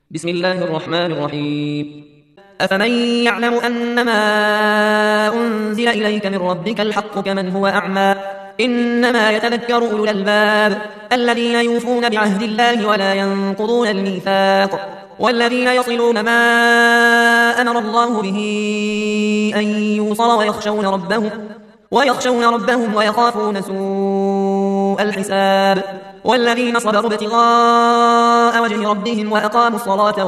بسم الله الرحمن الرحيم. أفمن يعلم أنما أنزل إليك من ربك الحق كمن هو أعمى؟ إنما يتذكر أولو الألباب الذين يوفون بعهد الله ولا ينقضون الميثاق والذين يصلون ما أمر الله به أن يوصل ويخشون ربهم ويخافون سوء الحساب والذين صبروا ابتغاء وجه ربهم وأقاموا الصلاة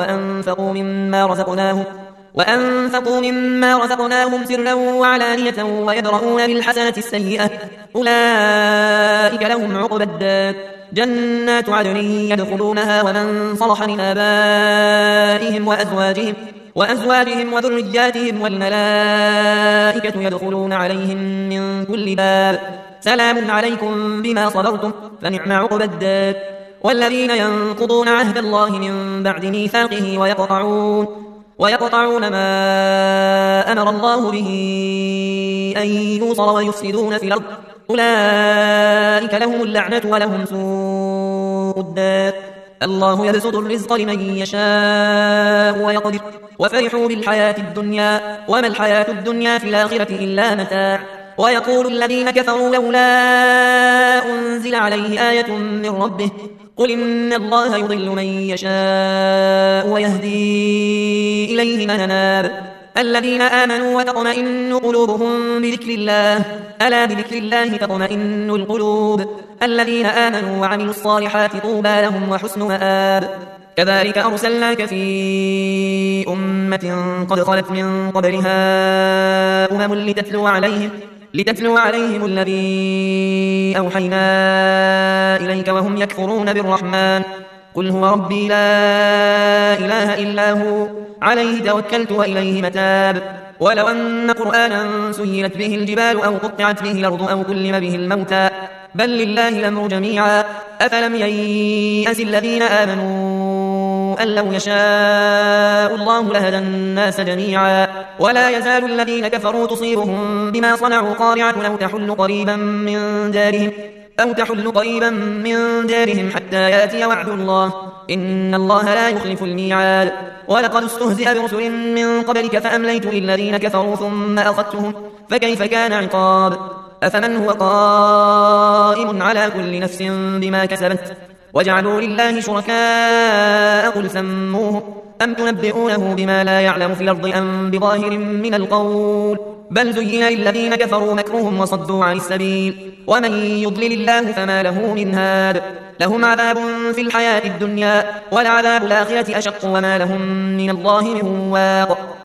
وأنفقوا مما رزقناهم سرا وعلانية ويدرؤون بالحسنة السيئة أولئك لهم عقبى الدار جنات عدن يدخلونها ومن صلح من آبائهم وأزواجهم وذرياتهم والملائكة يدخلون عليهم من كل باب سلام عليكم بما صبرتم فنعم عقبى الدار والذين ينقضون عهد الله من بعد ميثاقه ويقطعون ما أمر الله به أن يوصل ويفسدون في الأرض أولئك لهم اللعنة ولهم سوء الدار الله يبسط الرزق لمن يشاء ويقدر وفرحوا بالحياة الدنيا وما الحياة الدنيا في الآخرة إلا متاع ويقول الذين كفروا لولا أنزل عليه آية من ربه قل إن الله يضل من يشاء ويهدي إليه من أناب الذين آمنوا وتطمئن قلوبهم بذكر الله ألا بذكر الله تطمئن القلوب الذين آمنوا وعملوا الصالحات طوبى لهم وحسن مآب كذلك أرسلناك في أمة قد خلت من قبلها لتتلو عليهم الذي أوحينا إليك وهم يكفرون بالرحمن قل هو ربي لا إله إلا هو عليه توكلت وإليه متاب ولو أن قرآنا سيرت به الجبال أو قطعت به الأرض أو كلم به الموتى بل لله الأمر جميعا أفلم ييأس الذين آمنوا أن لو يشاء الله لهدى الناس جميعا ولا يزال الذين كفروا تصيبهم بما صنعوا قارعة أو تحل قريبا من دارهم حتى يأتي وعد الله إن الله لا يخلف الميعاد ولقد استهزئ برسل من قبلك فأمليت للذين كفروا ثم أخذتهم فكيف كان عقاب أفمن هو قائم على كل نفس بما كسبت وجعلوا لله شركاء قل سموهم أم تنبئونه بما لا يعلم في الأرض أم بظاهر من القول بل زين للذين كفروا مكرهم وصدوا عن السبيل ومن يضلل الله فما له من هاد لهم عذاب في الحياة الدنيا ولعذاب الآخرة أشق وما لهم من الله من واق